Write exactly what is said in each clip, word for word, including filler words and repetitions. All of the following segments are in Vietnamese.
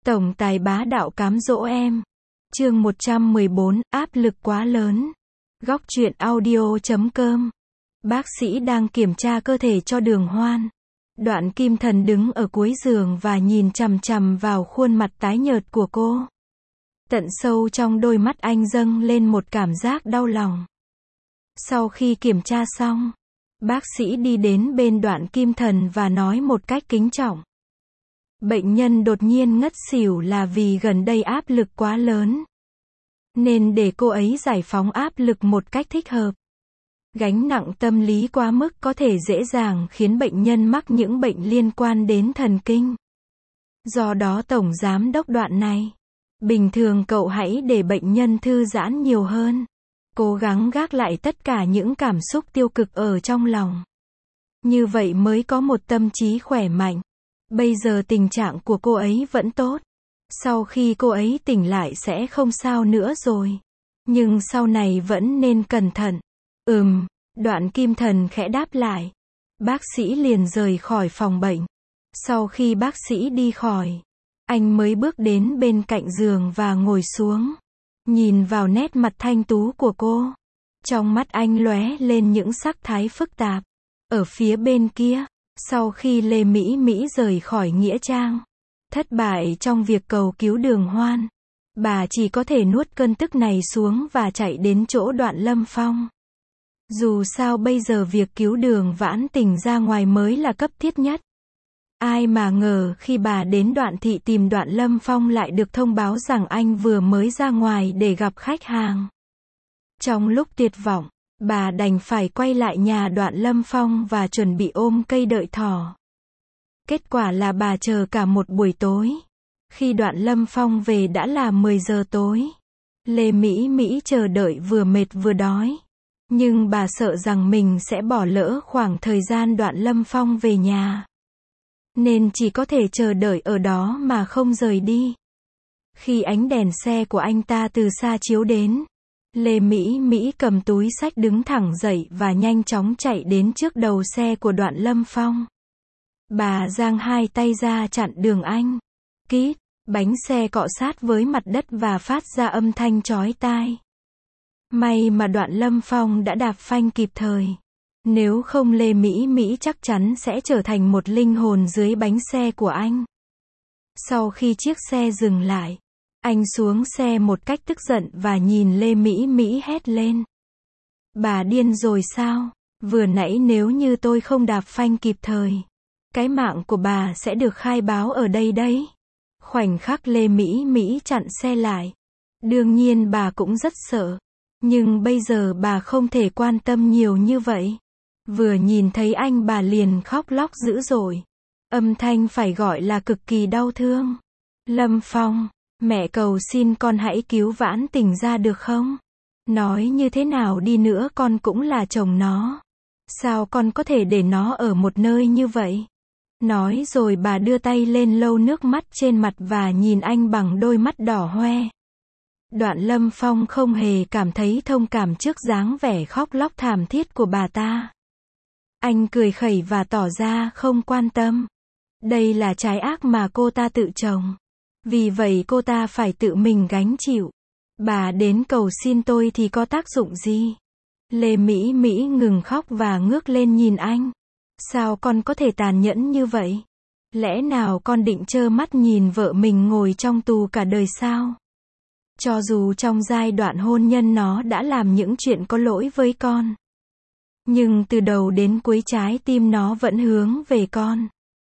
Tổng tài bá đạo cám dỗ em. Chương một trăm mười bốn, áp lực quá lớn. Góc truyện audio chấm com. Bác sĩ đang kiểm tra cơ thể cho Đường Hoan. Đoạn Kim Thần đứng ở cuối giường và nhìn chằm chằm vào khuôn mặt tái nhợt của cô. Tận sâu trong đôi mắt anh dâng lên một cảm giác đau lòng. Sau khi kiểm tra xong, bác sĩ đi đến bên Đoạn Kim Thần và nói một cách kính trọng. Bệnh nhân đột nhiên ngất xỉu là vì gần đây áp lực quá lớn. Nên để cô ấy giải phóng áp lực một cách thích hợp. Gánh nặng tâm lý quá mức có thể dễ dàng khiến bệnh nhân mắc những bệnh liên quan đến thần kinh. Do đó Tổng Giám đốc Đoạn này, bình thường cậu hãy để bệnh nhân thư giãn nhiều hơn. Cố gắng gác lại tất cả những cảm xúc tiêu cực ở trong lòng. Như vậy mới có một tâm trí khỏe mạnh. Bây giờ tình trạng của cô ấy vẫn tốt. Sau khi cô ấy tỉnh lại sẽ không sao nữa rồi. Nhưng sau này vẫn nên cẩn thận. Ừm, Đoạn Kim Thần khẽ đáp lại. Bác sĩ liền rời khỏi phòng bệnh. Sau khi bác sĩ đi khỏi, anh mới bước đến bên cạnh giường và ngồi xuống. Nhìn vào nét mặt thanh tú của cô. Trong mắt anh lóe lên những sắc thái phức tạp. Ở phía bên kia, sau khi Lê Mỹ Mỹ rời khỏi Nghĩa Trang, thất bại trong việc cầu cứu Đường Hoan, bà chỉ có thể nuốt cơn tức này xuống và chạy đến chỗ Đoạn Lâm Phong. Dù sao bây giờ việc cứu Đường Vãn Tình ra ngoài mới là cấp thiết nhất. Ai mà ngờ khi bà đến Đoạn Thị tìm Đoạn Lâm Phong lại được thông báo rằng anh vừa mới ra ngoài để gặp khách hàng. Trong lúc tuyệt vọng, bà đành phải quay lại nhà Đoạn Lâm Phong và chuẩn bị ôm cây đợi thỏ. Kết quả là bà chờ cả một buổi tối. Khi Đoạn Lâm Phong về đã là mười giờ tối. Lê Mỹ Mỹ chờ đợi vừa mệt vừa đói. Nhưng bà sợ rằng mình sẽ bỏ lỡ khoảng thời gian Đoạn Lâm Phong về nhà. Nên chỉ có thể chờ đợi ở đó mà không rời đi. Khi ánh đèn xe của anh ta từ xa chiếu đến, Lê Mỹ Mỹ cầm túi xách đứng thẳng dậy và nhanh chóng chạy đến trước đầu xe của Đoạn Lâm Phong. Bà giang hai tay ra chặn đường anh. Kít, bánh xe cọ sát với mặt đất và phát ra âm thanh chói tai. May mà Đoạn Lâm Phong đã đạp phanh kịp thời. Nếu không Lê Mỹ Mỹ chắc chắn sẽ trở thành một linh hồn dưới bánh xe của anh. Sau khi chiếc xe dừng lại, anh xuống xe một cách tức giận và nhìn Lê Mỹ Mỹ hét lên. Bà điên rồi sao? Vừa nãy nếu như tôi không đạp phanh kịp thời, cái mạng của bà sẽ được khai báo ở đây đấy. Khoảnh khắc Lê Mỹ Mỹ chặn xe lại. Đương nhiên bà cũng rất sợ. Nhưng bây giờ bà không thể quan tâm nhiều như vậy. Vừa nhìn thấy anh bà liền khóc lóc dữ dội. Âm thanh phải gọi là cực kỳ đau thương. Lâm Phong, mẹ cầu xin con hãy cứu Vãn Tình ra được không? Nói như thế nào đi nữa con cũng là chồng nó. Sao con có thể để nó ở một nơi như vậy? Nói rồi bà đưa tay lên lau nước mắt trên mặt và nhìn anh bằng đôi mắt đỏ hoe. Đoạn Lâm Phong không hề cảm thấy thông cảm trước dáng vẻ khóc lóc thảm thiết của bà ta. Anh cười khẩy và tỏ ra không quan tâm. Đây là trái ác mà cô ta tự trồng. Vì vậy cô ta phải tự mình gánh chịu. Bà đến cầu xin tôi thì có tác dụng gì? Lê Mỹ Mỹ ngừng khóc và ngước lên nhìn anh. Sao con có thể tàn nhẫn như vậy? Lẽ nào con định trơ mắt nhìn vợ mình ngồi trong tù cả đời sao? Cho dù trong giai đoạn hôn nhân nó đã làm những chuyện có lỗi với con. Nhưng từ đầu đến cuối trái tim nó vẫn hướng về con.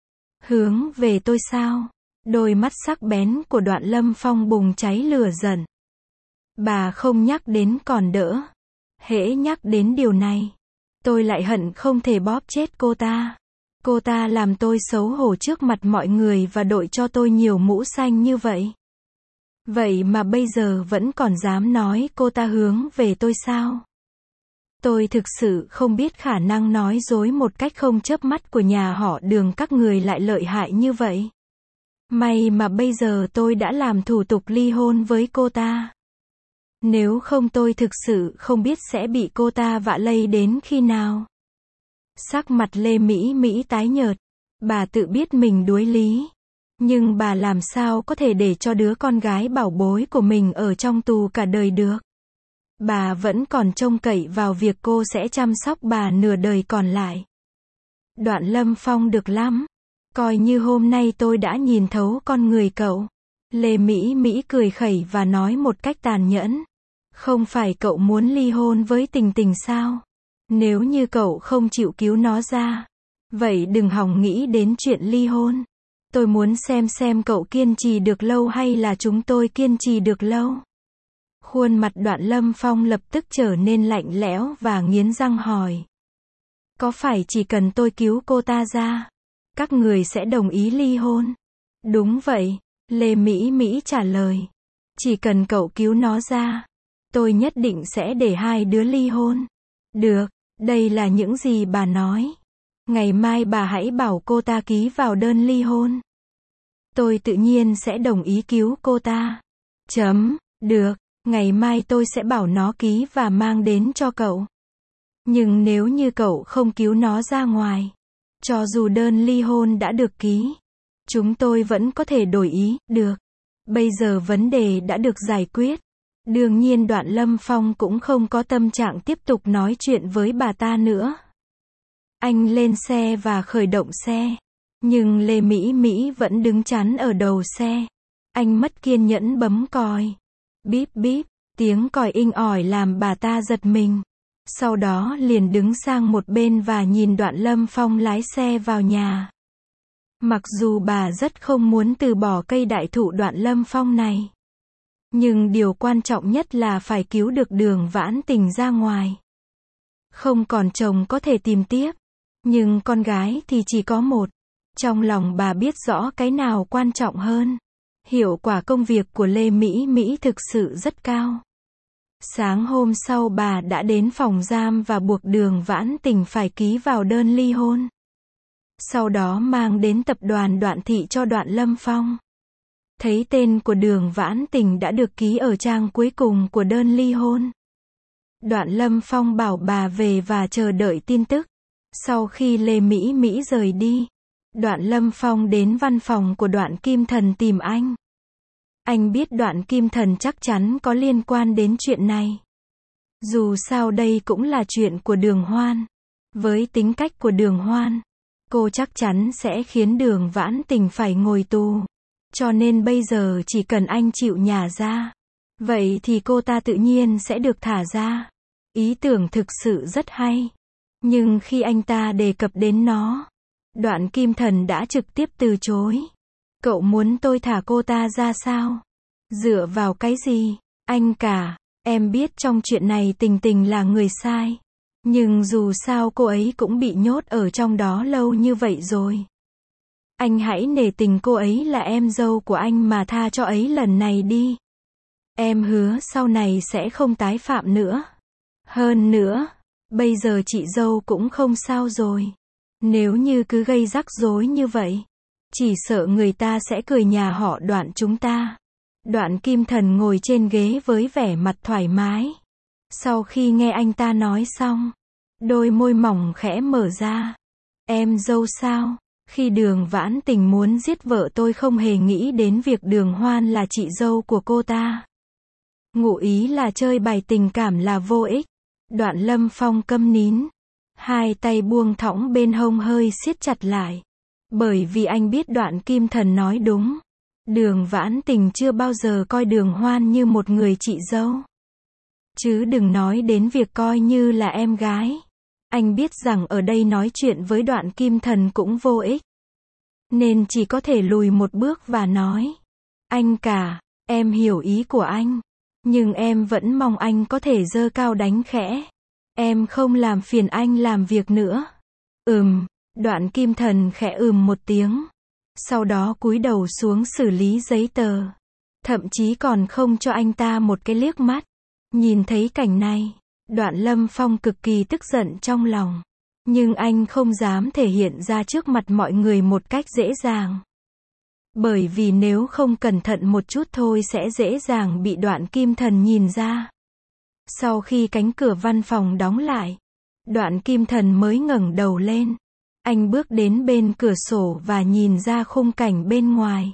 Hướng về tôi sao? Đôi mắt sắc bén của Đoạn Lâm Phong bùng cháy lửa giận. Bà không nhắc đến còn đỡ. Hễ nhắc đến điều này, tôi lại hận không thể bóp chết cô ta. Cô ta làm tôi xấu hổ trước mặt mọi người và đội cho tôi nhiều mũ xanh như vậy. Vậy mà bây giờ vẫn còn dám nói cô ta hướng về tôi sao? Tôi thực sự không biết khả năng nói dối một cách không chớp mắt của nhà họ Đường các người lại lợi hại như vậy. May mà bây giờ tôi đã làm thủ tục ly hôn với cô ta. Nếu không tôi thực sự không biết sẽ bị cô ta vạ lây đến khi nào. Sắc mặt Lê Mỹ Mỹ tái nhợt. Bà tự biết mình đuối lý. Nhưng bà làm sao có thể để cho đứa con gái bảo bối của mình ở trong tù cả đời được. Bà vẫn còn trông cậy vào việc cô sẽ chăm sóc bà nửa đời còn lại. Đoạn Lâm Phong được lắm. Coi như hôm nay tôi đã nhìn thấu con người cậu. Lê Mỹ Mỹ cười khẩy và nói một cách tàn nhẫn. Không phải cậu muốn ly hôn với Tình Tình sao? Nếu như cậu không chịu cứu nó ra, vậy đừng hòng nghĩ đến chuyện ly hôn. Tôi muốn xem xem cậu kiên trì được lâu hay là chúng tôi kiên trì được lâu. Khuôn mặt Đoạn Lâm Phong lập tức trở nên lạnh lẽo và nghiến răng hỏi. Có phải chỉ cần tôi cứu cô ta ra, các người sẽ đồng ý ly hôn? Đúng vậy, Lê Mỹ Mỹ trả lời. Chỉ cần cậu cứu nó ra, tôi nhất định sẽ để hai đứa ly hôn. Được, đây là những gì bà nói. Ngày mai bà hãy bảo cô ta ký vào đơn ly hôn. Tôi tự nhiên sẽ đồng ý cứu cô ta. Chấm, được, ngày mai tôi sẽ bảo nó ký và mang đến cho cậu. Nhưng nếu như cậu không cứu nó ra ngoài, cho dù đơn ly hôn đã được ký, chúng tôi vẫn có thể đổi ý, được. Bây giờ vấn đề đã được giải quyết. Đương nhiên Đoạn Lâm Phong cũng không có tâm trạng tiếp tục nói chuyện với bà ta nữa. Anh lên xe và khởi động xe. Nhưng Lê Mỹ Mỹ vẫn đứng chắn ở đầu xe. Anh mất kiên nhẫn bấm còi. Bíp bíp, tiếng còi inh ỏi làm bà ta giật mình. Sau đó liền đứng sang một bên và nhìn Đoạn Lâm Phong lái xe vào nhà. Mặc dù bà rất không muốn từ bỏ cây đại thụ Đoạn Lâm Phong này, nhưng điều quan trọng nhất là phải cứu được Đường Vãn Tình ra ngoài. Không còn chồng có thể tìm tiếp, nhưng con gái thì chỉ có một. Trong lòng bà biết rõ cái nào quan trọng hơn. Hiệu quả công việc của Lê Mỹ Mỹ thực sự rất cao. Sáng hôm sau bà đã đến phòng giam và buộc Đường Vãn Tình phải ký vào đơn ly hôn. Sau đó mang đến tập đoàn Đoạn Thị cho Đoạn Lâm Phong. Thấy tên của Đường Vãn Tình đã được ký ở trang cuối cùng của đơn ly hôn. Đoạn Lâm Phong bảo bà về và chờ đợi tin tức. Sau khi Lê Mỹ Mỹ rời đi, Đoạn Lâm Phong đến văn phòng của Đoạn Kim Thần tìm anh. Anh biết Đoạn Kim Thần chắc chắn có liên quan đến chuyện này. Dù sao đây cũng là chuyện của Đường Hoan. Với tính cách của Đường Hoan, cô chắc chắn sẽ khiến Đường Vãn Tình phải ngồi tù. Cho nên bây giờ chỉ cần anh chịu nhả ra, vậy thì cô ta tự nhiên sẽ được thả ra. Ý tưởng thực sự rất hay. Nhưng khi anh ta đề cập đến nó, Đoạn Kim Thần đã trực tiếp từ chối. Cậu muốn tôi thả cô ta ra sao? Dựa vào cái gì? Anh cả, em biết trong chuyện này Tình Tình là người sai. Nhưng dù sao cô ấy cũng bị nhốt ở trong đó lâu như vậy rồi. Anh hãy nể tình cô ấy là em dâu của anh mà tha cho ấy lần này đi. Em hứa sau này sẽ không tái phạm nữa. Hơn nữa, bây giờ chị dâu cũng không sao rồi. Nếu như cứ gây rắc rối như vậy, chỉ sợ người ta sẽ cười nhà họ Đoạn chúng ta. Đoạn Kim Thần ngồi trên ghế với vẻ mặt thoải mái. Sau khi nghe anh ta nói xong, đôi môi mỏng khẽ mở ra. Em dâu sao? Khi Đường Vãn Tình muốn giết vợ tôi không hề nghĩ đến việc Đường Hoan là chị dâu của cô ta. Ngụ ý là chơi bài tình cảm là vô ích. Đoạn Lâm Phong câm nín. Hai tay buông thõng bên hông hơi siết chặt lại. Bởi vì anh biết Đoạn Kim Thần nói đúng. Đường Vãn Tình chưa bao giờ coi Đường Hoan như một người chị dâu. Chứ đừng nói đến việc coi như là em gái. Anh biết rằng ở đây nói chuyện với Đoạn Kim Thần cũng vô ích. Nên chỉ có thể lùi một bước và nói. Anh cả, em hiểu ý của anh. Nhưng em vẫn mong anh có thể giơ cao đánh khẽ. Em không làm phiền anh làm việc nữa. Ừm, Đoạn Kim Thần khẽ ừm một tiếng. Sau đó cúi đầu xuống xử lý giấy tờ. Thậm chí còn không cho anh ta một cái liếc mắt. Nhìn thấy cảnh này, Đoạn Lâm Phong cực kỳ tức giận trong lòng. Nhưng anh không dám thể hiện ra trước mặt mọi người một cách dễ dàng. Bởi vì nếu không cẩn thận một chút thôi sẽ dễ dàng bị Đoạn Kim Thần nhìn ra. Sau khi cánh cửa văn phòng đóng lại, Đoạn Kim Thần mới ngẩng đầu lên. Anh bước đến bên cửa sổ và nhìn ra khung cảnh bên ngoài.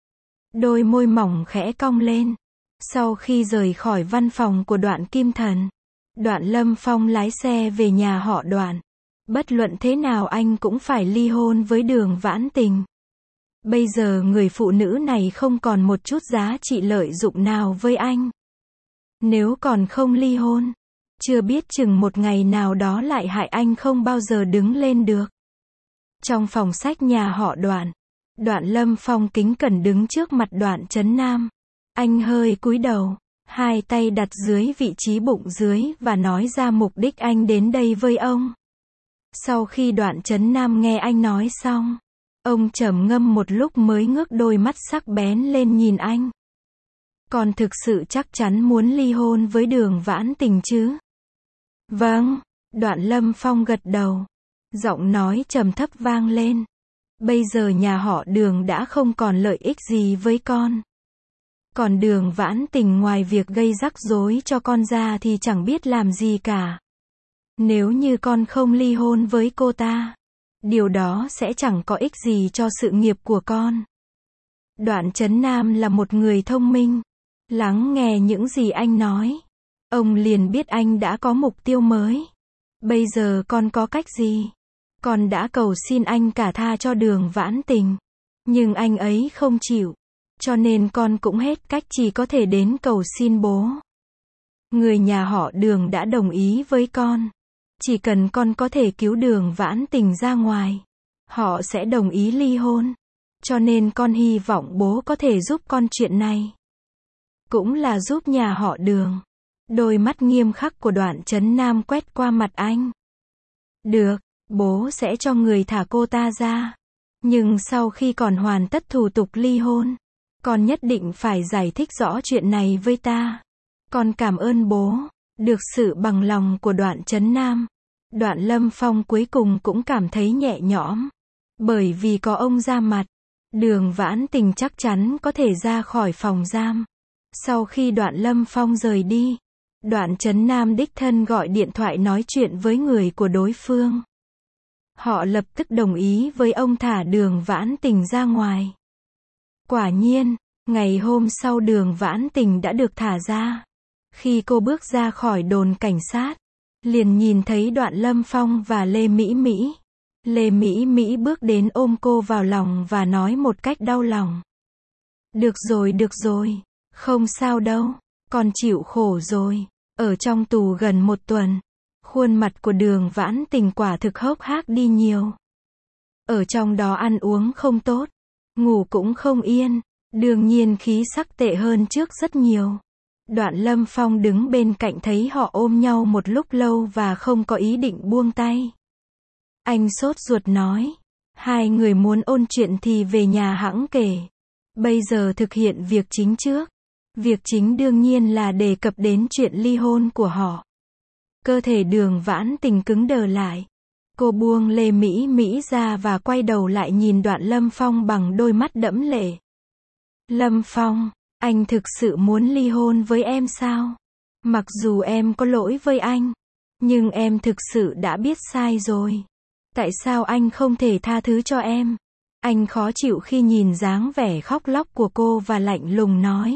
Đôi môi mỏng khẽ cong lên. Sau khi rời khỏi văn phòng của Đoạn Kim Thần, Đoạn Lâm Phong lái xe về nhà họ Đoạn. Bất luận thế nào anh cũng phải ly hôn với Đường Vãn Tình. Bây giờ người phụ nữ này không còn một chút giá trị lợi dụng nào với anh. Nếu còn không ly hôn, chưa biết chừng một ngày nào đó lại hại anh không bao giờ đứng lên được. Trong phòng sách nhà họ Đoạn, Đoạn Lâm Phong kính cẩn đứng trước mặt Đoạn Chấn Nam. Anh hơi cúi đầu, hai tay đặt dưới vị trí bụng dưới và nói ra mục đích anh đến đây với ông. Sau khi Đoạn Chấn Nam nghe anh nói xong, ông trầm ngâm một lúc mới ngước đôi mắt sắc bén lên nhìn anh. Còn thực sự chắc chắn muốn ly hôn với Đường Vãn Tình chứ? Vâng, Đoạn Lâm Phong gật đầu. Giọng nói trầm thấp vang lên. Bây giờ nhà họ Đường đã không còn lợi ích gì với con. Còn Đường Vãn Tình ngoài việc gây rắc rối cho con ra thì chẳng biết làm gì cả. Nếu như con không ly hôn với cô ta, điều đó sẽ chẳng có ích gì cho sự nghiệp của con. Đoạn Chấn Nam là một người thông minh. Lắng nghe những gì anh nói, ông liền biết anh đã có mục tiêu mới. Bây giờ con có cách gì? Con đã cầu xin anh cả tha cho Đường Vãn Tình, nhưng anh ấy không chịu. Cho nên con cũng hết cách chỉ có thể đến cầu xin bố. Người nhà họ Đường đã đồng ý với con. Chỉ cần con có thể cứu Đường Vãn Tình ra ngoài, họ sẽ đồng ý ly hôn. Cho nên con hy vọng bố có thể giúp con chuyện này. Cũng là giúp nhà họ Đường. Đôi mắt nghiêm khắc của Đoạn Chấn Nam quét qua mặt anh. Được, bố sẽ cho người thả cô ta ra. Nhưng sau khi còn hoàn tất thủ tục ly hôn, con nhất định phải giải thích rõ chuyện này với ta. Con cảm ơn bố. Được sự bằng lòng của Đoạn Chấn Nam, Đoạn Lâm Phong cuối cùng cũng cảm thấy nhẹ nhõm. Bởi vì có ông ra mặt, Đường Vãn Tình chắc chắn có thể ra khỏi phòng giam. Sau khi Đoạn Lâm Phong rời đi, Đoạn Chấn Nam đích thân gọi điện thoại nói chuyện với người của đối phương. Họ lập tức đồng ý với ông thả Đường Vãn Tình ra ngoài. Quả nhiên, ngày hôm sau Đường Vãn Tình đã được thả ra. Khi cô bước ra khỏi đồn cảnh sát, liền nhìn thấy Đoạn Lâm Phong và Lê Mỹ Mỹ. Lê Mỹ Mỹ bước đến ôm cô vào lòng và nói một cách đau lòng. Được rồi, được rồi, không sao đâu, con chịu khổ rồi. Ở trong tù gần một tuần, khuôn mặt của Đường Vãn Tình quả thực hốc hác đi nhiều. Ở trong đó ăn uống không tốt, ngủ cũng không yên, đương nhiên khí sắc tệ hơn trước rất nhiều. Đoạn Lâm Phong đứng bên cạnh thấy họ ôm nhau một lúc lâu và không có ý định buông tay. Anh sốt ruột nói, hai người muốn ôn chuyện thì về nhà hẵng kể. Bây giờ thực hiện việc chính trước. Việc chính đương nhiên là đề cập đến chuyện ly hôn của họ. Cơ thể Đường Vãn Tình cứng đờ lại. Cô buông Lê Mỹ Mỹ ra và quay đầu lại nhìn Đoạn Lâm Phong bằng đôi mắt đẫm lệ. Lâm Phong, anh thực sự muốn ly hôn với em sao? Mặc dù em có lỗi với anh, nhưng em thực sự đã biết sai rồi. Tại sao anh không thể tha thứ cho em? Anh khó chịu khi nhìn dáng vẻ khóc lóc của cô và lạnh lùng nói.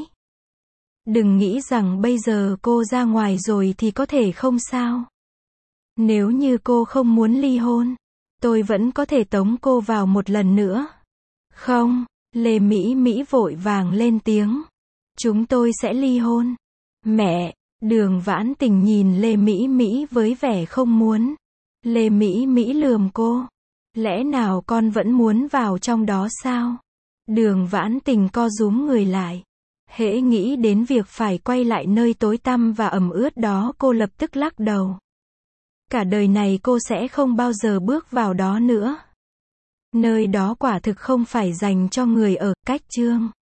Đừng nghĩ rằng bây giờ cô ra ngoài rồi thì có thể không sao. Nếu như cô không muốn ly hôn, tôi vẫn có thể tống cô vào một lần nữa. Không, Lê Mỹ Mỹ vội vàng lên tiếng. Chúng tôi sẽ ly hôn. Mẹ, Đường Vãn Tình nhìn Lê Mỹ Mỹ với vẻ không muốn. Lê Mỹ Mỹ lườm cô. Lẽ nào con vẫn muốn vào trong đó sao? Đường Vãn Tình co rúm người lại. Hễ nghĩ đến việc phải quay lại nơi tối tăm và ẩm ướt đó cô lập tức lắc đầu. Cả đời này cô sẽ không bao giờ bước vào đó nữa. Nơi đó quả thực không phải dành cho người ở. Cách chương